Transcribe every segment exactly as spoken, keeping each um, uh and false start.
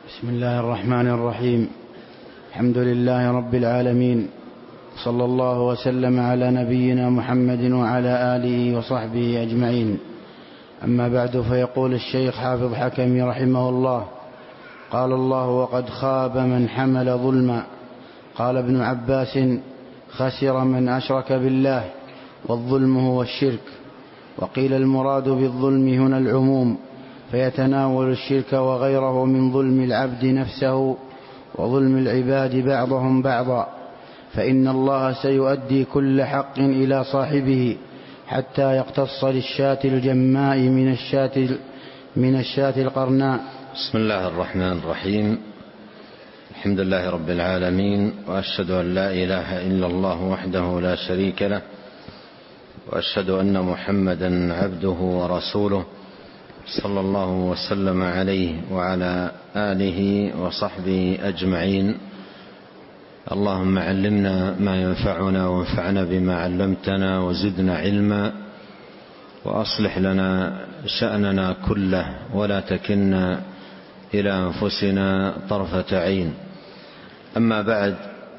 بسم الله الرحمن الرحيم. الحمد لله رب العالمين، صلى الله وسلم على نبينا محمد وعلى آله وصحبه أجمعين. أما بعد، فيقول الشيخ حافظ حكمي رحمه الله: قال الله: وقد خاب من حمل ظلما. قال ابن عباس: خسر من أشرك بالله، والظلم هو الشرك. وقيل المراد بالظلم هنا العموم، فيتناول الشرك وغيره من ظلم العبد نفسه وظلم العباد بعضهم بعضا، فإن الله سيؤدي كل حق إلى صاحبه حتى يقتص للشاة الجماء من الشاة من الشاة القرناء. بسم الله الرحمن الرحيم. الحمد لله رب العالمين، وأشهد أن لا إله إلا الله وحده لا شريك له، وأشهد أن محمدا عبده ورسوله، صلى الله وسلم عليه وعلى آله وصحبه أجمعين. اللهم علمنا ما ينفعنا، وانفعنا بما علمتنا، وزدنا علما، وأصلح لنا شأننا كله، ولا تكلنا إلى أنفسنا طرفة عين. أما بعد،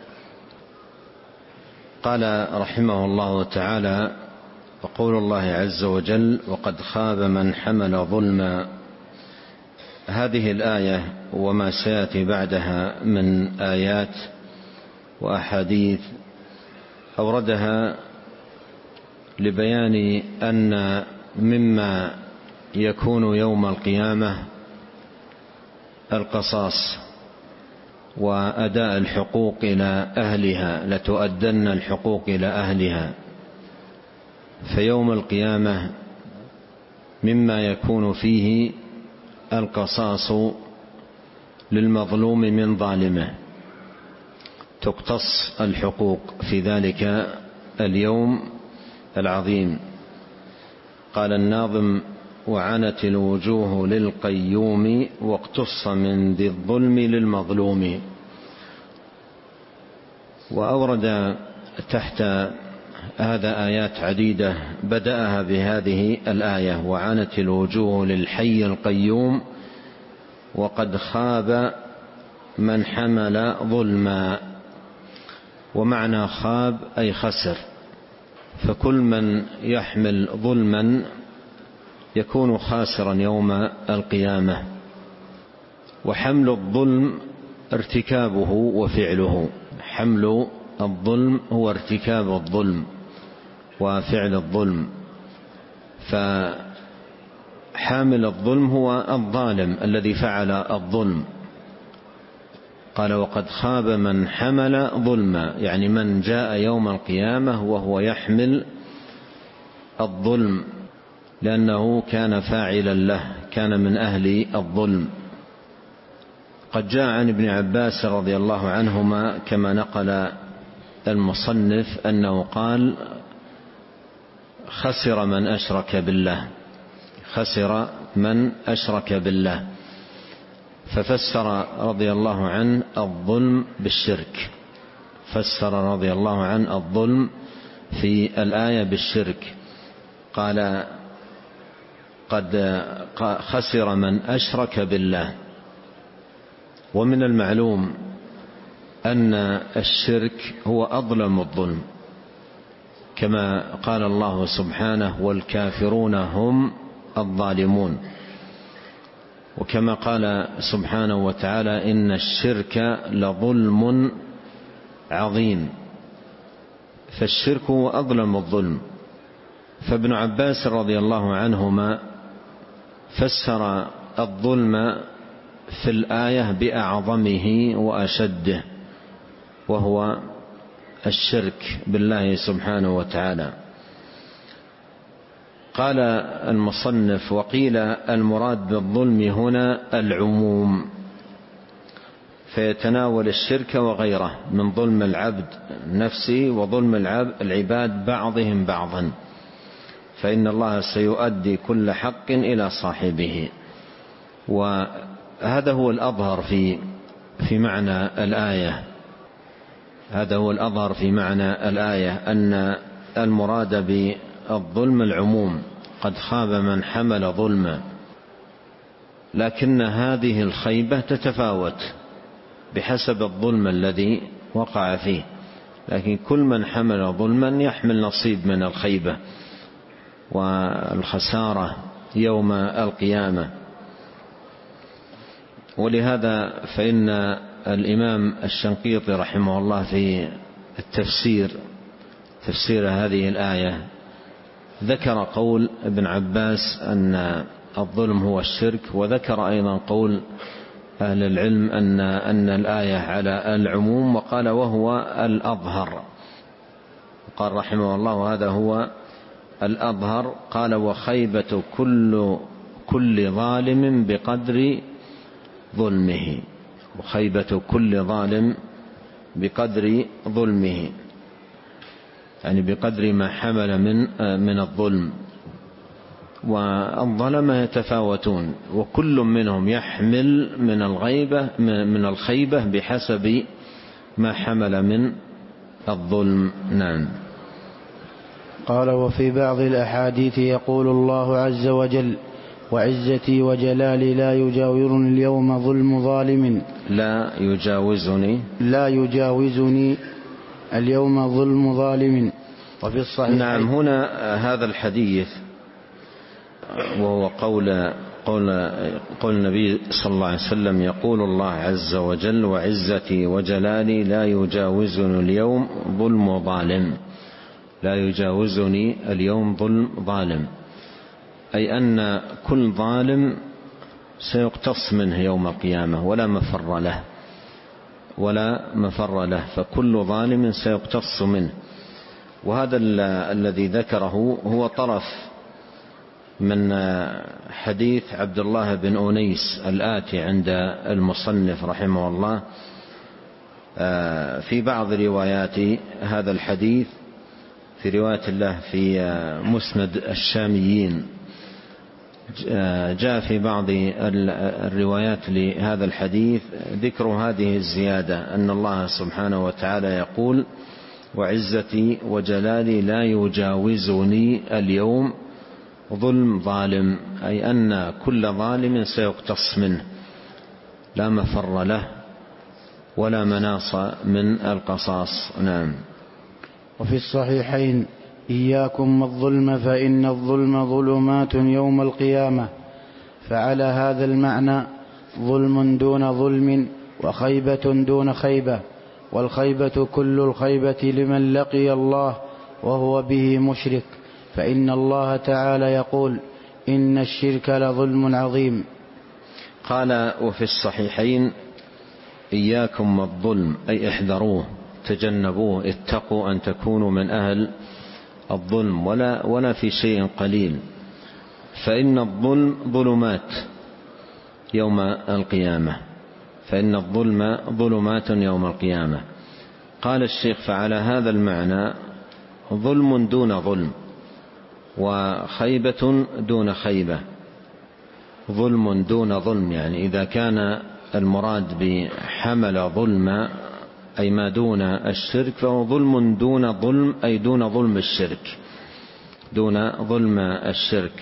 قال رحمه الله تعالى: وقول الله عز وجل: وقد خاب من حمل ظلما. هذه الآية وما سيأتي بعدها من آيات وأحاديث أوردها لبيان أن مما يكون يوم القيامة القصاص وأداء الحقوق إلى أهلها، لتؤدن الحقوق إلى أهلها. فيوم القيامة مما يكون فيه القصاص للمظلوم من ظالمه، تقتص الحقوق في ذلك اليوم العظيم. قال الناظم: وعنت الوجوه للقيوم، واقتص من ذي الظلم للمظلوم. وأورد تحت هذا آيات عديدة، بدأها بهذه الآية: وعنت الوجوه للحي القيوم، وقد خاب من حمل ظلما. ومعنى خاب أي خسر، فكل من يحمل ظلما يكون خاسرا يوم القيامة. وحمل الظلم ارتكابه وفعله. حمل الظلم هو ارتكاب الظلم وفعل الظلم، فحامل الظلم هو الظالم الذي فعل الظلم. قال: وقد خاب من حمل ظلما، يعني من جاء يوم القيامة وهو يحمل الظلم، لأنه كان فاعلا له، كان من أهل الظلم. قد جاء عن ابن عباس رضي الله عنهما كما نقل المصنف أنه قال: خسر من أشرك بالله. خسر من أشرك بالله. ففسر رضي الله عنه الظلم بالشرك. فسر رضي الله عنه الظلم في الآية بالشرك. قال: قد خسر من أشرك بالله. ومن المعلوم أن الشرك هو أظلم الظلم، كما قال الله سبحانه: والكافرون هم الظالمون. وكما قال سبحانه وتعالى: إن الشرك لظلم عظيم. فالشرك هو أظلم الظلم. فابن عباس رضي الله عنهما فسر الظلم في الآية بأعظمه وأشده، وهو الشرك بالله سبحانه وتعالى. قال المصنف: وقيل المراد بالظلم هنا العموم، فيتناول الشرك وغيره من ظلم العبد نفسه وظلم العباد بعضهم بعضا، فإن الله سيؤدي كل حق إلى صاحبه. وهذا هو الأظهر في في معنى الآية. هذا هو الأظهر في معنى الآية، أن المراد بالظلم العموم. قد خاب من حمل ظلما. لكن هذه الخيبة تتفاوت بحسب الظلم الذي وقع فيه، لكن كل من حمل ظلما يحمل نصيب من الخيبة والخسارة يوم القيامة. ولهذا فإن الإمام الشنقيطي رحمه الله في التفسير تفسير هذه الآية ذكر قول ابن عباس أن الظلم هو الشرك، وذكر أيضا قول أهل العلم أن أن الآية على العموم، وقال وهو الأظهر، قال رحمه الله هذا هو الأظهر. قال وخيبة كل كل ظالم بقدر ظلمه، وخيبة كل ظالم بقدر ظلمه، يعني بقدر ما حمل من من الظلم. والظلمة يتفاوتون، وكل منهم يحمل من الغيبة من الخيبة بحسب ما حمل من الظلم. نعم. قال وفي بعض الأحاديث يقول الله عز وجل وعزتي وجلالي لا يجاورني اليوم ظلم ظالم لا يجاوزني لا يجاوزني اليوم ظلم ظالم. وفي الصحيح نعم. هنا هذا الحديث وهو قول قول قول النبي صلى الله عليه وسلم يقول الله عز وجل وعزتي وجلالي لا يجاوزني اليوم ظلم ظالم، لا يجاوزني اليوم ظلم ظالم، أي أن كل ظالم سيقتص منه يوم القيامة ولا مفر له ولا مفر له، فكل ظالم سيقتص منه. وهذا الذي ذكره هو طرف من حديث عبد الله بن أنيس الآتي عند المصنف رحمه الله. في بعض روايات هذا الحديث في رواية الله في مسند الشاميين جاء في بعض الروايات لهذا الحديث ذكر هذه الزيادة أن الله سبحانه وتعالى يقول وعزتي وجلالي لا يجاوزني اليوم ظلم ظالم، أي أن كل ظالم سيقتص منه لا مفر له ولا مناص من القصاص. نعم. وفي الصحيحين إياكم الظلم فإن الظلم ظلمات يوم القيامة. فعلى هذا المعنى ظلم دون ظلم وخيبة دون خيبة، والخيبة كل الخيبة لمن لقي الله وهو به مشرك، فإن الله تعالى يقول إن الشرك لظلم عظيم. قال وفي الصحيحين إياكم الظلم أي احذروه تجنبوه اتقوا أن تكونوا من أهل الظلم ولا, ولا في شيء قليل، فإن الظلم ظلمات يوم القيامة فإن الظلم ظلمات يوم القيامة. قال الشيخ فعلى هذا المعنى ظلم دون ظلم وخيبة دون خيبة. ظلم دون ظلم يعني إذا كان المراد بحمل ظلم أي ما دون الشرك فهو ظلم دون ظلم أي دون ظلم الشرك دون ظلم الشرك،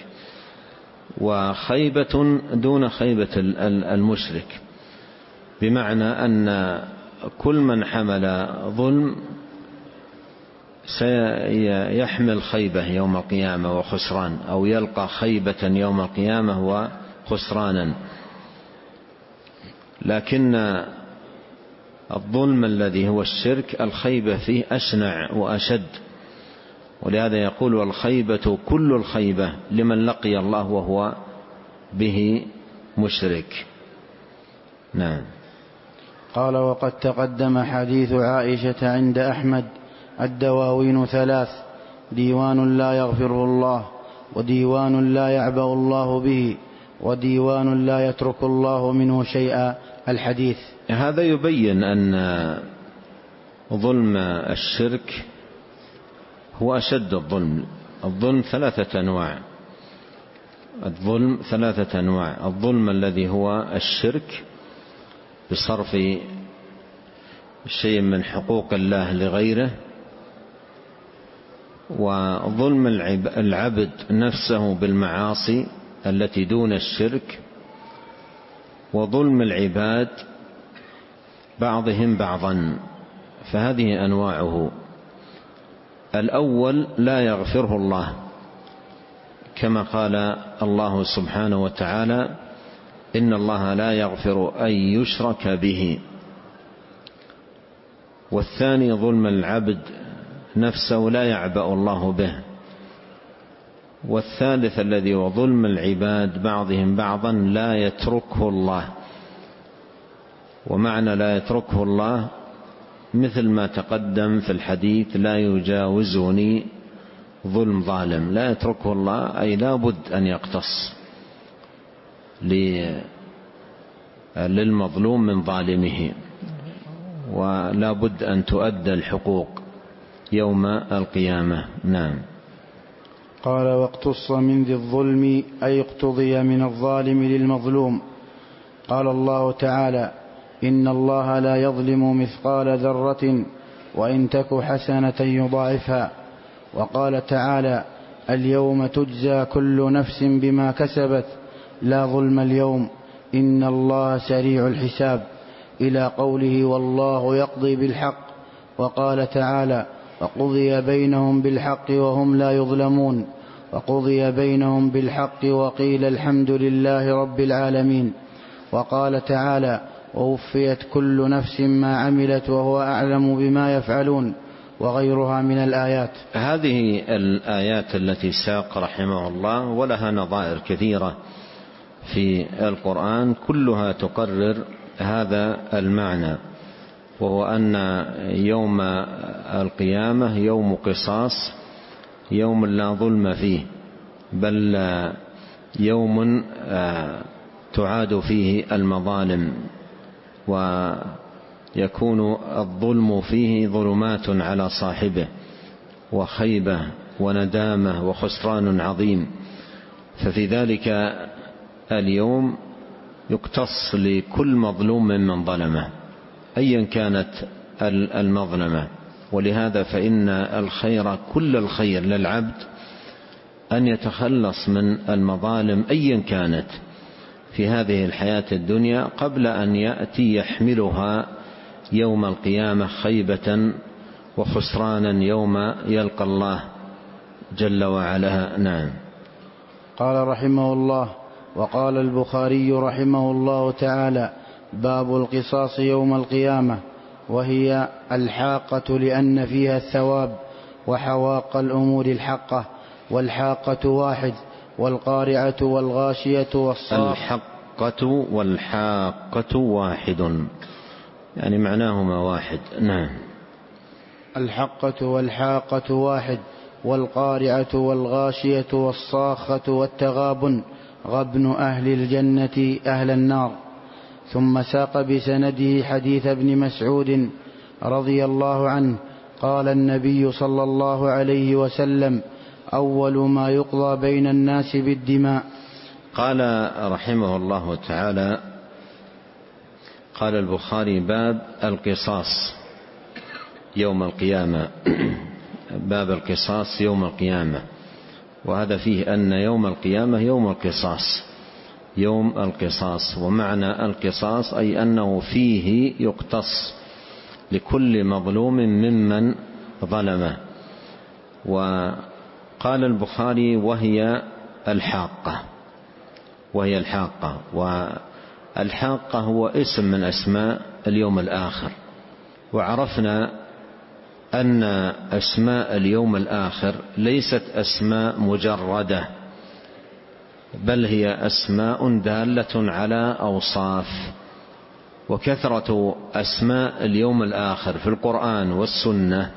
وخيبة دون خيبة المشرك، بمعنى أن كل من حمل ظلم سيحمل خيبة يوم القيامة وخسران، أو يلقى خيبة يوم القيامة وخسرانا. لكن الظلم الذي هو الشرك الخيبة فيه أشنع وأشد، ولهذا يقول والخيبة كل الخيبة لمن لقي الله وهو به مشرك. نعم. قال وقد تقدم حديث عائشة عند أحمد الدواوين ثلاث: ديوان لا يغفره الله، وديوان لا يعبأ الله به، وديوان لا يترك الله منه شيئا. الحديث. هذا يبين أن ظلم الشرك هو أشد الظلم. الظلم ثلاثة أنواع الظلم ثلاثة أنواع الظلم الذي هو الشرك بصرف شيء من حقوق الله لغيره، وظلم العبد نفسه بالمعاصي التي دون الشرك، وظلم العباد بعضهم بعضا، فهذه أنواعه. الأول لا يغفره الله، كما قال الله سبحانه وتعالى: إن الله لا يغفر أن يشرك به. والثاني ظلم العبد نفسه لا يعبأ الله به. والثالث الذي هو ظلم العباد بعضهم بعضا لا يتركه الله. ومعنى لا يتركه الله مثل ما تقدم في الحديث: لا يجاوزني ظلم ظالم. لا يتركه الله أي لا بد أن يقتص للمظلوم من ظالمه، ولا بد أن تؤدى الحقوق يوم القيامة. نعم. قال: واقتص من ذي الظلم أي اقتضي من الظالم للمظلوم. قال الله تعالى: إن الله لا يظلم مثقال ذرة وإن تك حسنة يضاعفها. وقال تعالى: اليوم تجزى كل نفس بما كسبت لا ظلم اليوم إن الله سريع الحساب، إلى قوله: والله يقضي بالحق. وقال تعالى: وقضي بينهم بالحق وهم لا يظلمون. وقضي بينهم بالحق وقيل الحمد لله رب العالمين. وقال تعالى: ووفيت كل نفس ما عملت وهو أعلم بما يفعلون، وغيرها من الآيات. هذه الآيات التي ساق رحمه الله ولها نظائر كثيرة في القرآن كلها تقرر هذا المعنى، وهو أن يوم القيامة يوم قصاص، يوم لا ظلم فيه، بل يوم تعاد فيه المظالم، ويكون الظلم فيه ظلمات على صاحبه وخيبة وندامة وخسران عظيم. ففي ذلك اليوم يقتص لكل مظلوم من ظلمه أيا كانت المظلمة. ولهذا فإن الخير كل الخير للعبد أن يتخلص من المظالم أيا كانت في هذه الحياة الدنيا قبل أن يأتي يحملها يوم القيامة خيبة وخسرانا يوم يلقى الله جل وعلا. نعم. قال رحمه الله: وقال البخاري رحمه الله تعالى: باب القصاص يوم القيامة، وهي الحاقة لأن فيها الثواب وحواق الأمور الحقة. والحاقة واحد، والقارعة والغاشية والصاخة. الحقة والحاقة واحد، يعني معناهما واحد. نعم. الحقة والحاقة واحد، والقارعة والغاشية والصاخة والتغابن غبن أهل الجنة أهل النار. ثم ساق بسنده حديث ابن مسعود رضي الله عنه قال: النبي صلى الله عليه وسلم: أول ما يقضى بين الناس بالدماء. قال رحمه الله تعالى: قال البخاري: باب القصاص يوم القيامة. باب القصاص يوم القيامة، وهذا فيه أن يوم القيامة يوم القصاص، يوم القصاص. ومعنى القصاص أي أنه فيه يقتص لكل مظلوم ممن ظلمه. وقال البخاري: وهي الحاقة، وهي الحاقة. والحاقة هو اسم من أسماء اليوم الآخر. وعرفنا أن أسماء اليوم الآخر ليست أسماء مجردة، بل هي أسماء دالة على أوصاف. وكثرة أسماء اليوم الآخر في القرآن والسنة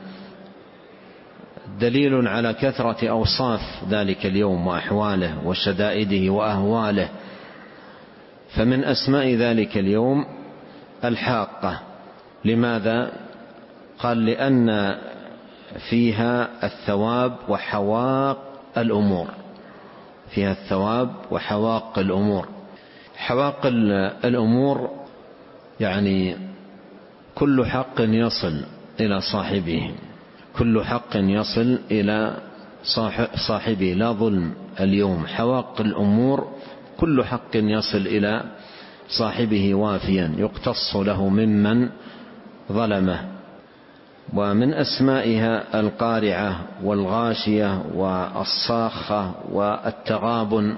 دليل على كثرة أوصاف ذلك اليوم وأحواله وشدائده وأهواله. فمن أسماء ذلك اليوم الحاقة. لماذا؟ قال: لأن فيها الثواب وحواق الأمور، فيها الثواب وحواق الأمور. حواق الأمور يعني كل حق يصل إلى صاحبه، كل حق يصل إلى صاحبه، لا ظلم اليوم. حواق الأمور كل حق يصل إلى صاحبه وافيا يقتص له ممن ظلمه. ومن أسمائها القارعة والغاشية والصاخة والتغابن،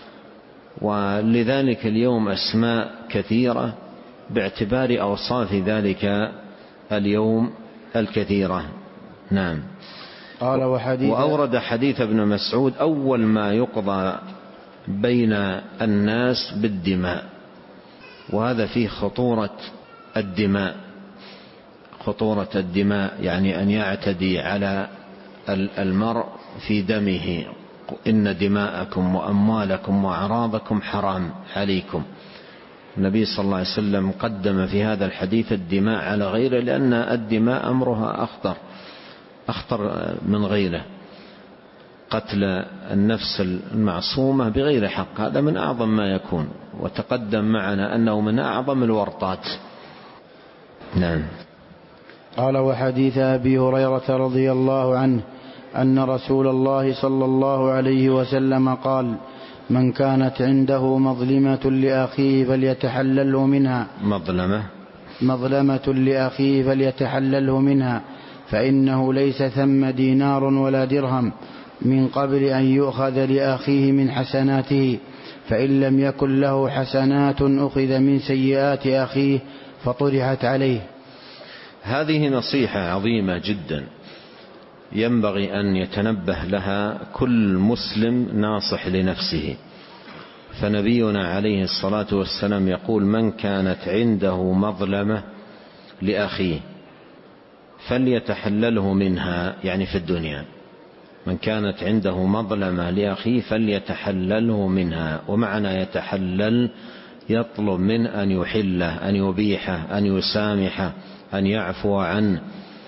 ولذلك اليوم أسماء كثيرة باعتبار أوصاف ذلك اليوم الكثيرة. نعم. قال وحديث وأورد حديث ابن مسعود: أول ما يقضى بين الناس بالدماء. وهذا فيه خطورة الدماء، خطورة الدماء يعني أن يعتدي على المرء في دمه. إن دماءكم وأموالكم وأعراضكم حرام عليكم. النبي صلى الله عليه وسلم قدم في هذا الحديث الدماء على غيره، لأن الدماء أمرها أخطر أخطر من غيره. قتل النفس المعصومة بغير حق هذا من أعظم ما يكون، وتقدم معنا أنه من أعظم الورطات. نعم. قال وحديث أبي هريرة رضي الله عنه أن رسول الله صلى الله عليه وسلم قال: من كانت عنده مظلمة لأخيه فليتحلله منها مظلمة مظلمة لأخيه فليتحلله منها، فإنه ليس ثم دينار ولا درهم من قبل أن يؤخذ لأخيه من حسناته، فإن لم يكن له حسنات أخذ من سيئات أخيه فطرحت عليه. هذه نصيحة عظيمة جدا ينبغي أن يتنبه لها كل مسلم ناصح لنفسه. فنبينا عليه الصلاة والسلام يقول: من كانت عنده مظلمة لأخيه فليتحلله منها، يعني في الدنيا. من كانت عنده مظلمة لأخيه فليتحلله منها. ومعنى يتحلل يطلب من أن يحله، أن يبيحه، أن يسامحه، أن يعفو عنه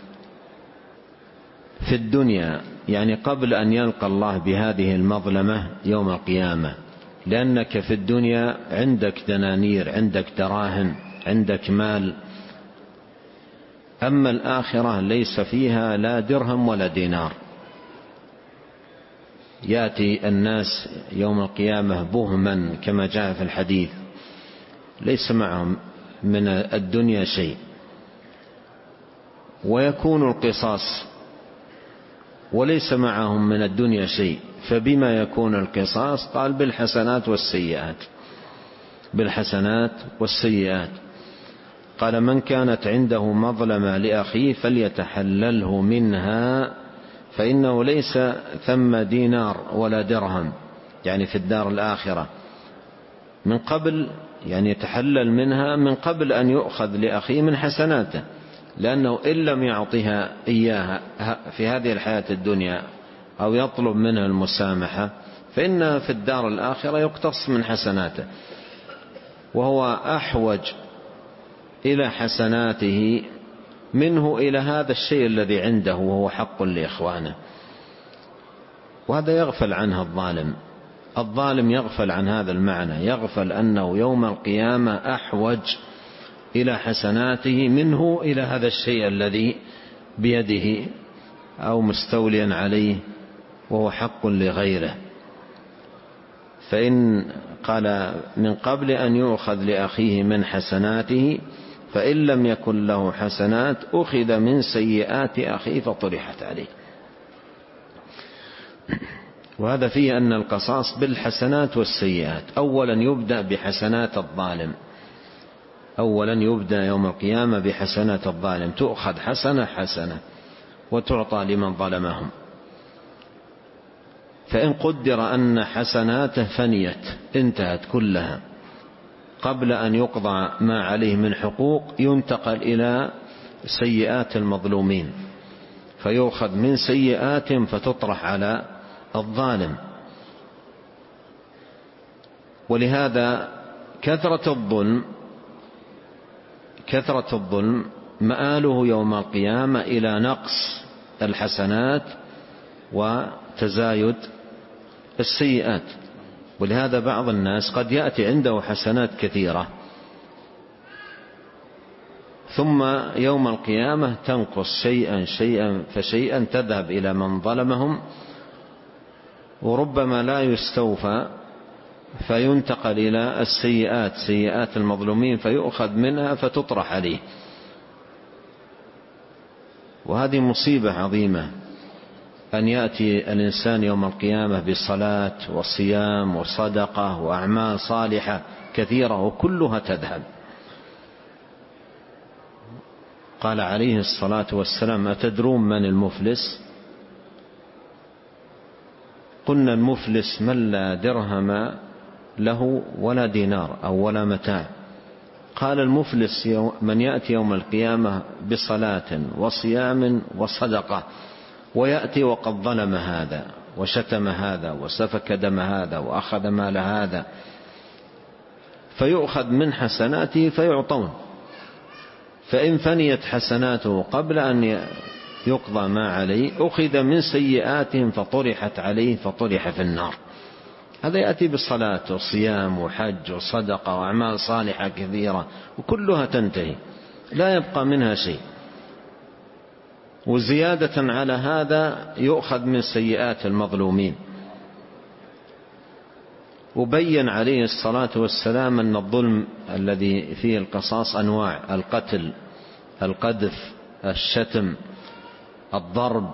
في الدنيا، يعني قبل أن يلقى الله بهذه المظلمة يوم القيامة. لأنك في الدنيا عندك دنانير، عندك دراهم، عندك مال. أما الآخرة ليس فيها لا درهم ولا دينار. يأتي الناس يوم القيامة بهما كما جاء في الحديث، ليس معهم من الدنيا شيء، ويكون القصاص وليس معهم من الدنيا شيء. فبما يكون القصاص؟ قال: بالحسنات والسيئات. بالحسنات والسيئات. قال: من كانت عنده مظلمة لأخيه فليتحلله منها، فإنه ليس ثم دينار ولا درهم، يعني في الدار الآخرة، من قبل، يعني يتحلل منها من قبل أن يؤخذ لأخيه من حسناته. لأنه إن لم يعطيها إياها في هذه الحياة الدنيا أو يطلب منها المسامحة، فإن في الدار الآخرة يقتص من حسناته، وهو أحوج إلى حسناته منه إلى هذا الشيء الذي عنده وهو حق لإخوانه. وهذا يغفل عنه الظالم. الظالم يغفل عن هذا المعنى، يغفل أنه يوم القيامة أحوج إلى حسناته منه إلى هذا الشيء الذي بيده أو مستوليا عليه وهو حق لغيره. فإن قال: من قبل أن يؤخذ لأخيه من حسناته، فإن لم يكن له حسنات أخذ من سيئات أخيه فطرحت عليه. وهذا فيه أن القصاص بالحسنات والسيئات. أولا يبدأ بحسنات الظالم، أولا يبدأ يوم القيامة بحسنات الظالم، تؤخذ حسنة حسنة وتعطى لمن ظلمهم. فإن قدر أن حسناته فنيت، انتهت كلها، قبل أن يقضى ما عليه من حقوق ينتقل إلى سيئات المظلومين، فيؤخذ من سيئاتهم فتطرح على الظالم. ولهذا كثرة الظلم كثرة الظلم مآله يوم القيامة إلى نقص الحسنات وتزايد السيئات. ولهذا بعض الناس قد يأتي عنده حسنات كثيرة ثم يوم القيامة تنقص شيئا شيئا فشيئا، تذهب إلى من ظلمهم، وربما لا يستوفى فينتقل إلى السيئات، سيئات المظلومين، فيؤخذ منها فتطرح عليه. وهذه مصيبة عظيمة أن يأتي الإنسان يوم القيامة بصلاة وصيام وصدقة وأعمال صالحة كثيرة وكلها تذهب. قال عليه الصلاة والسلام: أتدرون من المفلس؟ قلنا: المفلس من لا درهم له ولا دينار أو ولا متاع. قال: المفلس من يأتي يوم القيامة بصلاة وصيام وصدقة، ويأتي وقد ظلم هذا وشتم هذا وسفك دم هذا وأخذ مال هذا، فيؤخذ من حسناته فيعطون، فإن فنيت حسناته قبل أن يقضى ما عليه أخذ من سيئاتهم فطرحت عليه فطرح في النار. هذا يأتي بالصلاة وصيام وحج وصدقة وأعمال صالحة كثيرة وكلها تنتهي لا يبقى منها شيء، وزيادة على هذا يؤخذ من سيئات المظلومين. وبين عليه الصلاة والسلام أن الظلم الذي فيه القصاص أنواع: القتل، القذف، الشتم، الضرب،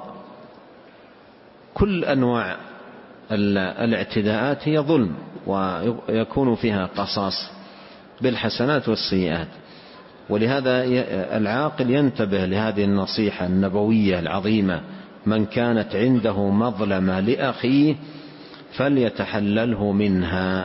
كل أنواع الاعتداءات هي ظلم ويكون فيها قصاص بالحسنات والسيئات. ولهذا العاقل ينتبه لهذه النصيحة النبوية العظيمة: من كانت عنده مظلمة لأخيه فليتحلله منها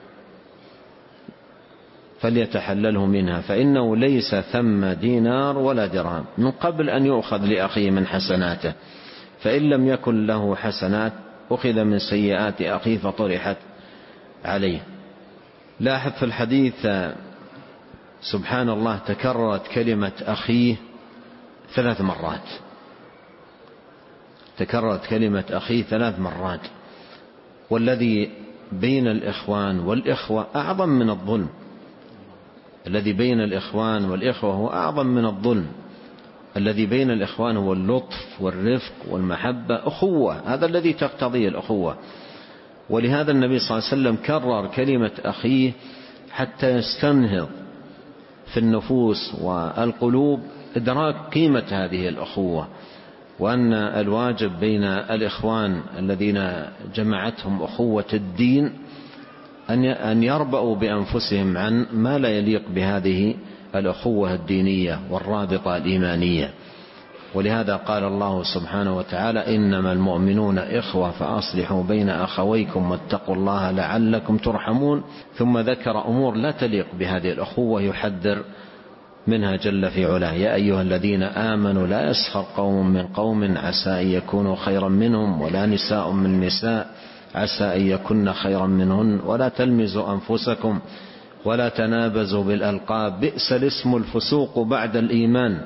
فليتحلله منها فإنه ليس ثم دينار ولا درهم من قبل أن يؤخذ لأخيه من حسناته، فإن لم يكن له حسنات أخذ من سيئات أخيه فطرحت عليه. لاحظ في الحديث سبحان الله تكررت كلمة أخيه ثلاث مرات، تكررت كلمة أخيه ثلاث مرات. والذي بين الإخوان والإخوة أعظم من الظلم، الذي بين الإخوان والإخوة هو أعظم من الظلم. الذي بين الإخوان هو اللطف والرفق والمحبة، أخوة، هذا الذي تقتضيه الأخوة. ولهذا النبي صلى الله عليه وسلم كرر كلمة أخيه حتى يستنهض في النفوس والقلوب إدراك قيمة هذه الأخوة، وأن الواجب بين الإخوان الذين جمعتهم أخوة الدين أن يربأوا بأنفسهم عن ما لا يليق بهذه الأخوة الدينية والرابطة الإيمانية. ولهذا قال الله سبحانه وتعالى: إنما المؤمنون إخوة فأصلحوا بين أخويكم واتقوا الله لعلكم ترحمون. ثم ذكر أمور لا تليق بهذه الأخوة يحذر منها جل في علاه: يا أيها الذين آمنوا لا يسخر قوم من قوم عسى أن يكونوا خيرا منهم ولا نساء من نساء عسى أن يكن خيرا منهن ولا تلمزوا أنفسكم ولا تنابزوا بالألقاب بئس الاسم الفسوق بعد الإيمان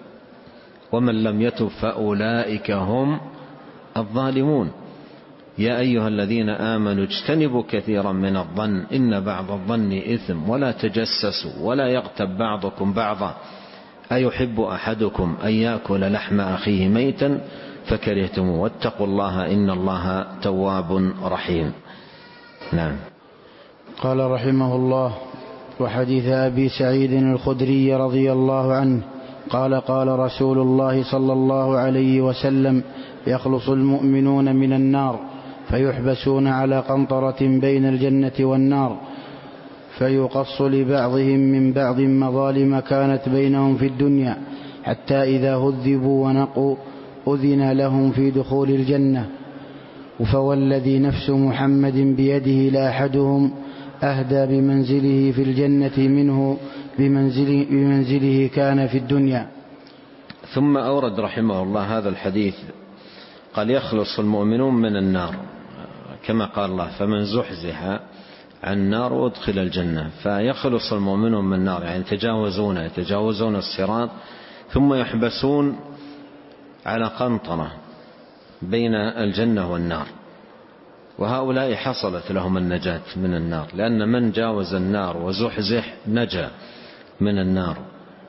ومن لم يتب فأولئك هم الظالمون. يا أيها الذين آمنوا اجتنبوا كثيرا من الظن إن بعض الظن إثم ولا تجسسوا ولا يغتب بعضكم بعضا أيحب أحدكم أن يأكل لحم أخيه ميتا فكرهتموه واتقوا الله إن الله تواب رحيم. نعم. قال رحمه الله: وحديث أبي سعيد الخدري رضي الله عنه قال: قال رسول الله صلى الله عليه وسلم: يخلص المؤمنون من النار فيحبسون على قنطرة بين الجنة والنار فيقص لبعضهم من بعض مظالم كانت بينهم في الدنيا حتى إذا هذبوا ونقوا أذن لهم في دخول الجنة. فوالذي نفس محمد بيده لأحدهم أهدى بمنزله في الجنة منه بمنزله, بمنزله كان في الدنيا. ثم أورد رحمه الله هذا الحديث قال: يخلص المؤمنون من النار كما قال الله: فمن زحزح عن النار وادخل الجنة. فيخلص المؤمنون من النار يعني يتجاوزون يتجاوزون الصراط ثم يحبسون على قنطرة بين الجنة والنار. وهؤلاء حصلت لهم النجاة من النار، لأن من جاوز النار وزحزح نجا من النار.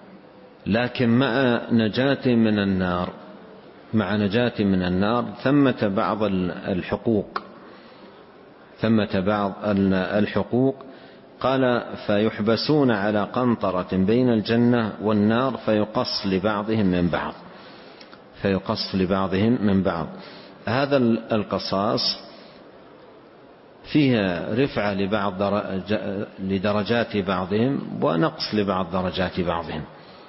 لكن مع نجاة من النار مع نجاة من النار ثمة بعض الحقوق ثمة بعض الحقوق. قال فيحبسون على قنطرة بين الجنة والنار فيقص لبعضهم من بعض فيقص لبعضهم من بعض. هذا القصاص فيها رفعة لبعض لدرجات بعضهم ونقص لبعض درجات بعضهم،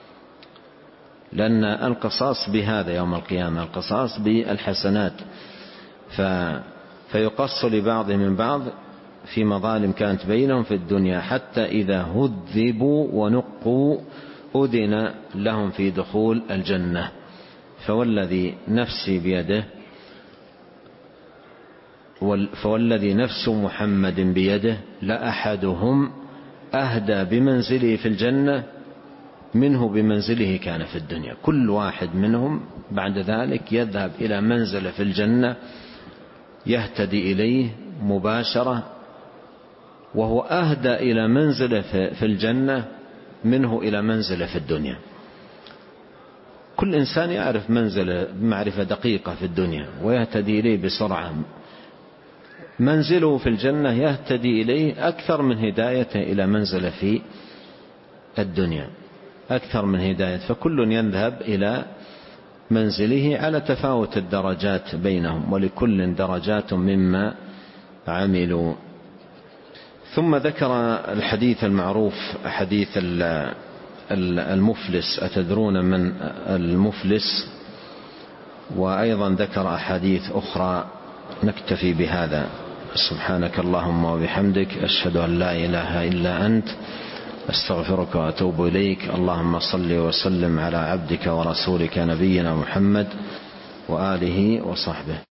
لأن القصاص بهذا يوم القيامة، القصاص بالحسنات، فيقص لبعضهم من بعض في مظالم كانت بينهم في الدنيا، حتى إذا هذبوا ونقوا أذن لهم في دخول الجنة. فوالذي نفسي بيده فوالذي نفس محمد بيده لأحدهم أهدى بمنزله في الجنة منه بمنزله كان في الدنيا. كل واحد منهم بعد ذلك يذهب إلى منزله في الجنة يهتدي إليه مباشرة، وهو أهدى إلى منزله في الجنة منه إلى منزله في الدنيا. كل إنسان يعرف منزله بمعرفة دقيقة في الدنيا ويهتدي إليه بسرعة، منزله في الجنة يهتدي إليه أكثر من هدايته إلى منزله في الدنيا، أكثر من هداية. فكل يذهب إلى منزله على تفاوت الدرجات بينهم، ولكل درجات مما عملوا. ثم ذكر الحديث المعروف حديث المفلس، أتدرون من المفلس؟ وأيضا ذكر أحاديث أخرى. نكتفي بهذا. سبحانك اللهم وبحمدك، أشهد أن لا إله إلا أنت، أستغفرك وأتوب إليك. اللهم صل وسلم على عبدك ورسولك نبينا محمد وآله وصحبه.